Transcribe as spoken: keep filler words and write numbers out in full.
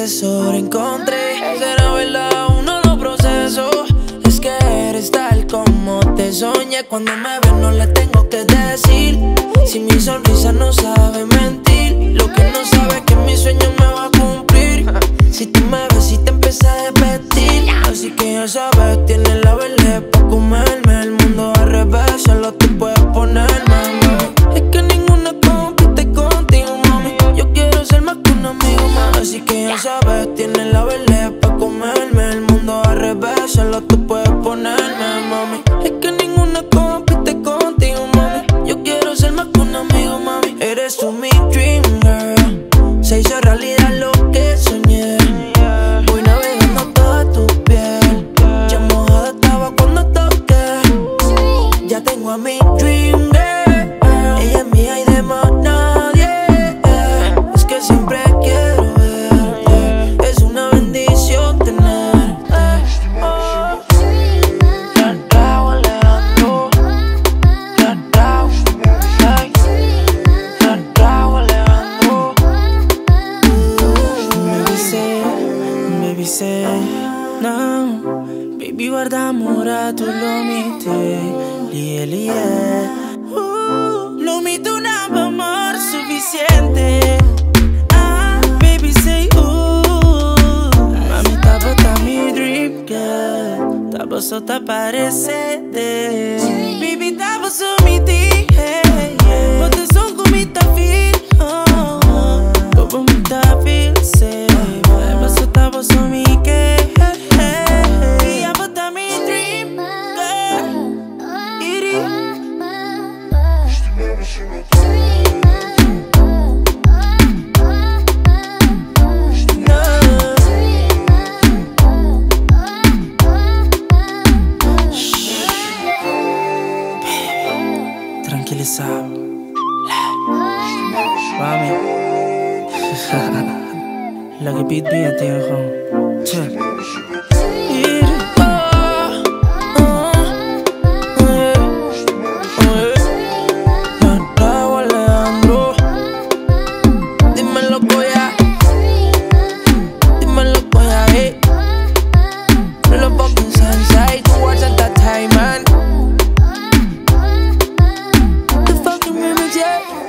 tesoro encontré. Será verdad, uno lo proceso. Es que eres tal como te soñé. Cuando me ves no le tengo que decir. Si mi sonrisa no sabe mentir, lo que no sabe es que mi sueño me va a cumplir. Si tú me ves y te empiezas a repetir, así que ya sabes, tienes la vele pa' comerme. El mundo al revés, solo tú puedes ponerme, mami. Es que ninguna compite contigo, mami. Yo quiero ser más que un amigo, mami. Así que ya sabes, tienes la vele pa' comerme. El mundo al revés, solo tú puedes ponerme, mami. Es que ninguna compite contigo, mami. Yo quiero ser más que un amigo, mami. Eres tú mi dream girl. Se hizo realidad lo que soñé. Voy navegando toda tu piel. Ya mojada estaba cuando toqué. Ya tengo a mi dream girl. Ella es mía y de más nadie. Es que siempre quiero verte. Es una bendición tenerte. Oh. La trago, Alejandro. La trago, ay. La trago, Alejandro. Baby say, baby say, no. Baby guarda amor a tu lo mite. Lie, lie. Uh, lo mito una amor suficiente. Ah, baby say, uh. Mami, tabo ta mi dream girl. Tabo so ta parece de. Baby, tabo so mi ti. Hey, yeah. But the song go mi ta feel. Oh, oh. Bobo mi ta feel. Say, tabo so tabo so mi que. Hey, abo ta mi dream girl. Iri. Tranquilizado. Mami. La que beat bien tiene con. Che. Yeah.